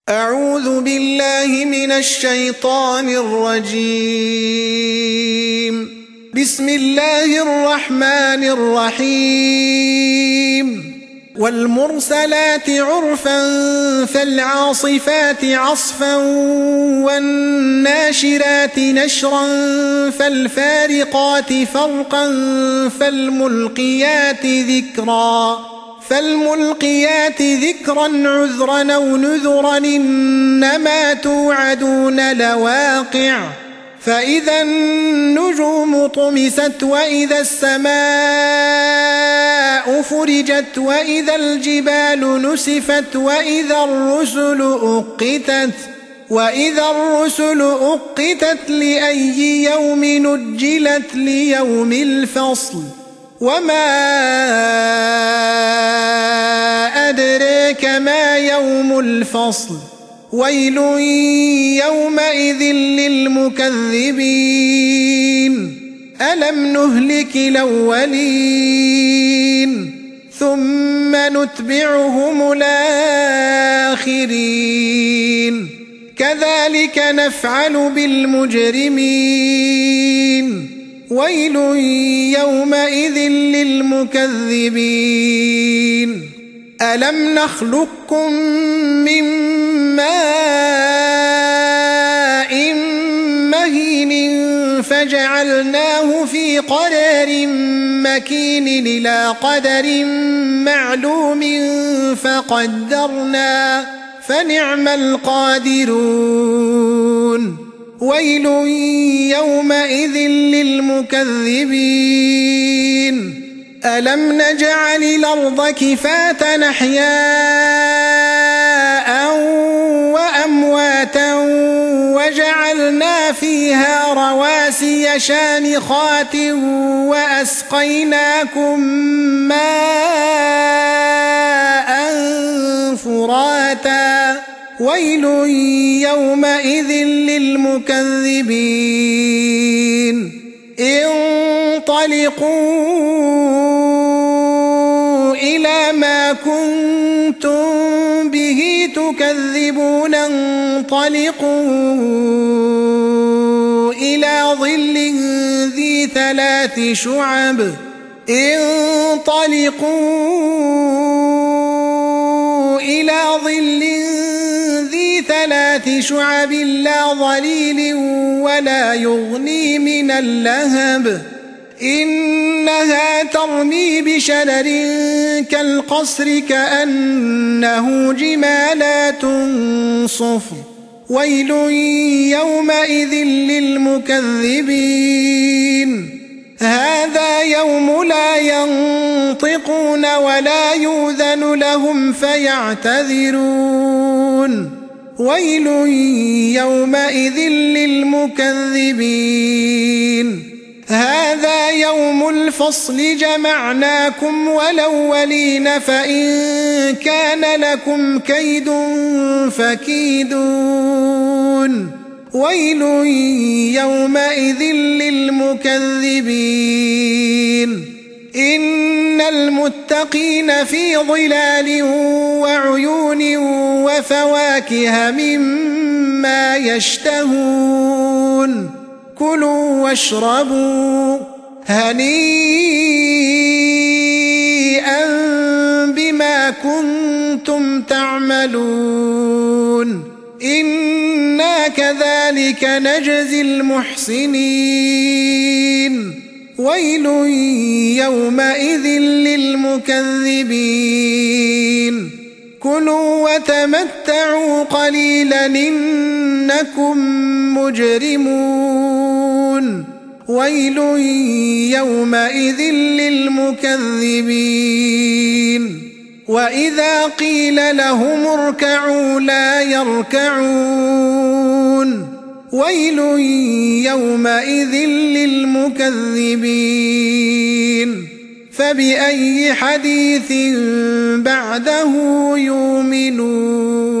أعوذ بالله من الشيطان الرجيم. بسم الله الرحمن الرحيم. والمرسلات عرفا فالعاصفات عصفا والناشرات نشرا فالفارقات فرقا فالملقيات ذكرا عذرا أو نذرا إنما توعدون لواقع فإذا النجوم طمست وإذا السماء فرجت وإذا الجبال نسفت وإذا الرسل أقتت لأي يوم نجلت ليوم الفصل وما أدريك ما يوم الفصل ويل يومئذ للمكذبين ألم نهلك الأولين ثم نتبعهم الآخرين كذلك نفعل بالمجرمين ويل يومئذ للمكذبين ألم نخلقكم من ماء مهين فجعلناه في قرار مكين إلى قدر معلوم فقدرنا فنعم القادرون ويل يومئذ للمكذبين ألم نجعل الأرض كفاة أحياء وأمواتا وجعلنا فيها رواسي شامخات وأسقيناكم ماء فراتا ويل يومئذ للمكذبين انطلقوا إلى ما كنتم به تكذبون انطلقوا إلى ظل ذي ثلاث شعب لا ظليل ولا يغني من اللهب إنها ترمي بشرر كالقصر كأنه جمالات صفر ويل يومئذ للمكذبين هذا يوم لا ينطقون ولا يؤذن لهم فيعتذرون ويل يومئذ للمكذبين هذا يوم الفصل جمعناكم والأولين فإن كان لكم كيد فكيدون ويل يومئذ للمكذبين إن المتقين في ظلال وعيون وفواكه مما يشتهون كلوا واشربوا هنيئا بما كنتم تعملون إنا كذلك نجزي المحسنين ويل يومئذ للمكذبين كلوا وتمتعوا قليلا إنكم مجرمون ويل يومئذ للمكذبين وإذا قيل لهم اركعوا لا يركعون ويل يومئذ للمكذبين فبأي حديث بعده يؤمنون